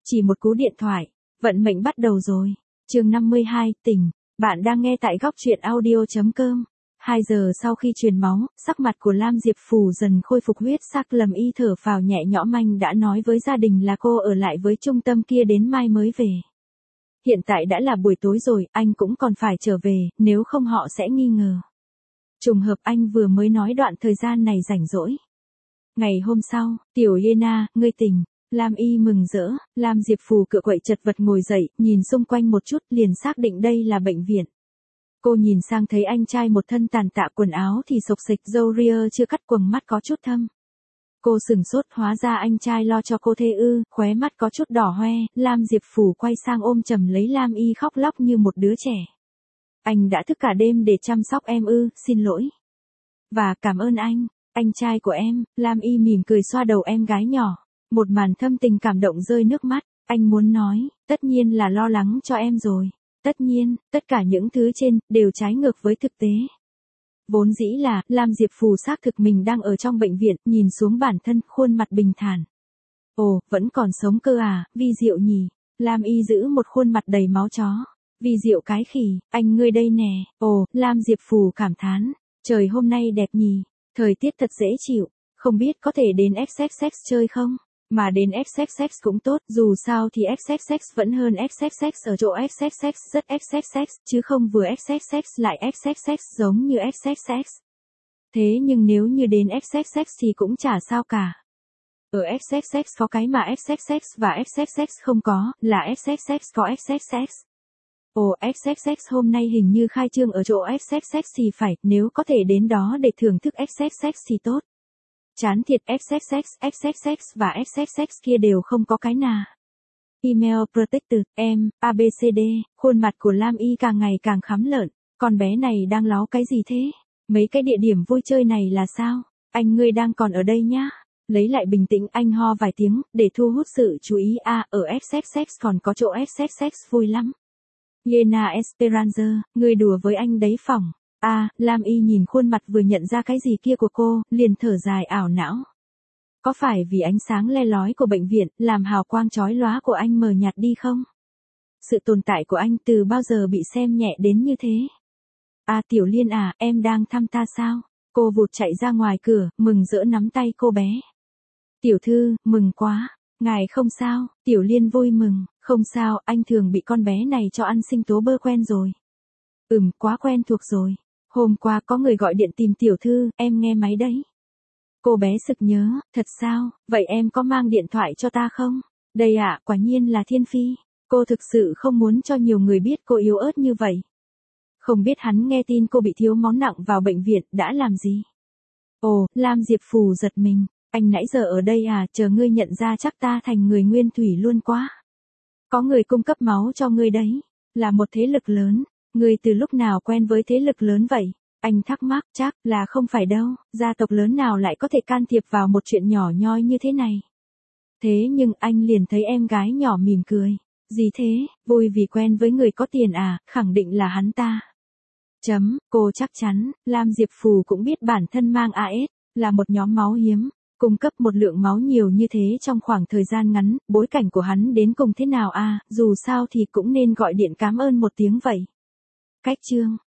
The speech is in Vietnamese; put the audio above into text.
Chỉ một cú điện thoại, vận mệnh bắt đầu rồi. Chương 52, tỉnh. Bạn đang nghe tại góc truyện audio.com. 2 giờ sau khi truyền máu, sắc mặt của Lam Diệp Phù dần khôi phục huyết sắc. Lâm Y thở phào nhẹ nhõm, anh đã nói với gia đình là cô ở lại với trung tâm kia đến mai mới về. Hiện tại đã là buổi tối rồi, anh cũng còn phải trở về, nếu không họ sẽ nghi ngờ. Trùng hợp anh vừa mới nói đoạn thời gian này rảnh rỗi. Ngày hôm sau, Tiểu Yena, ngươi tỉnh. Lam Y mừng rỡ, Lam Diệp Phù cựa quậy chật vật ngồi dậy, nhìn xung quanh một chút liền xác định đây là bệnh viện. Cô nhìn sang thấy anh trai một thân tàn tạ, quần áo thì xộc xệch, râu ria chưa cắt, quầng mắt có chút thâm. Cô sừng sốt, hóa ra anh trai lo cho cô thế ư, khóe mắt có chút đỏ hoe. Lam Diệp Phù quay sang ôm chầm lấy Lam Y, khóc lóc như một đứa trẻ. Anh đã thức cả đêm để chăm sóc em ư, xin lỗi. Và cảm ơn anh trai của em. Lam Y mỉm cười xoa đầu em gái nhỏ. Một màn thâm tình cảm động rơi nước mắt. Anh muốn nói, tất nhiên là lo lắng cho em rồi. Tất nhiên, tất cả những thứ trên đều trái ngược với thực tế. Vốn dĩ là, Lam Diệp Phù xác thực mình đang ở trong bệnh viện, nhìn xuống bản thân, khuôn mặt bình thản. Ồ, vẫn còn sống cơ à, vi diệu nhỉ. Lam Y giữ một khuôn mặt đầy máu chó. Vi diệu cái khỉ, anh ngươi đây nè. Ồ, Lam Diệp Phù cảm thán. Trời hôm nay đẹp nhỉ, thời tiết thật dễ chịu. Không biết có thể đến XXX chơi không? Mà đến XXX cũng tốt, dù sao thì XXX vẫn hơn XXX, ở chỗ XXX rất XXX, chứ không vừa XXX lại XXX giống như XXX. Thế nhưng nếu như đến XXX thì cũng chả sao cả. Ở XXX có cái mà XXX và XXX không có, là XXX có XXX. Ồ, XXX hôm nay hình như khai trương ở chỗ XXX thì phải, nếu có thể đến đó để thưởng thức XXX thì tốt. Chán thiệt, XXX, XXX và XXX kia đều không có cái nào. Email Protected, em, ABCD, khuôn mặt của Lam Y càng ngày càng khắm lợn. Con bé này đang ló cái gì thế? Mấy cái địa điểm vui chơi này là sao? Anh ngươi đang còn ở đây nhá. Lấy lại bình tĩnh, anh ho vài tiếng, để thu hút sự chú ý. Ở XXX còn có chỗ XXX vui lắm. Yena Esperanza, ngươi đùa với anh đấy phỏng. Lam Y nhìn khuôn mặt vừa nhận ra cái gì kia của cô, liền thở dài ảo não. Có phải vì ánh sáng le lói của bệnh viện, làm hào quang chói lóa của anh mờ nhạt đi không? Sự tồn tại của anh từ bao giờ bị xem nhẹ đến như thế? Tiểu Liên à, em đang thăm ta sao? Cô vụt chạy ra ngoài cửa, mừng rỡ nắm tay cô bé. Tiểu thư, mừng quá. Ngài không sao? Tiểu Liên vui mừng. Không sao, anh thường bị con bé này cho ăn sinh tố bơ quen rồi. Quá quen thuộc rồi. Hôm qua có người gọi điện tìm tiểu thư, em nghe máy đấy. Cô bé sực nhớ, thật sao, vậy em có mang điện thoại cho ta không? Đây quả nhiên là Thiên Phi. Cô thực sự không muốn cho nhiều người biết cô yếu ớt như vậy. Không biết hắn nghe tin cô bị thiếu máu nặng vào bệnh viện, đã làm gì? Ồ, Lam Diệp Phù giật mình. Anh nãy giờ ở đây chờ ngươi nhận ra chắc ta thành người nguyên thủy luôn quá. Có người cung cấp máu cho ngươi đấy, là một thế lực lớn. Ngươi từ lúc nào quen với thế lực lớn vậy? Anh thắc mắc, chắc là không phải đâu, gia tộc lớn nào lại có thể can thiệp vào một chuyện nhỏ nhoi như thế này. Thế nhưng anh liền thấy em gái nhỏ mỉm cười. Gì thế, vui vì quen với người có tiền khẳng định là hắn ta. Cô chắc chắn, Lam Diệp Phù cũng biết bản thân mang AS, là một nhóm máu hiếm. Cung cấp một lượng máu nhiều như thế trong khoảng thời gian ngắn, bối cảnh của hắn đến cùng thế nào dù sao thì cũng nên gọi điện cảm ơn một tiếng vậy. Cách chương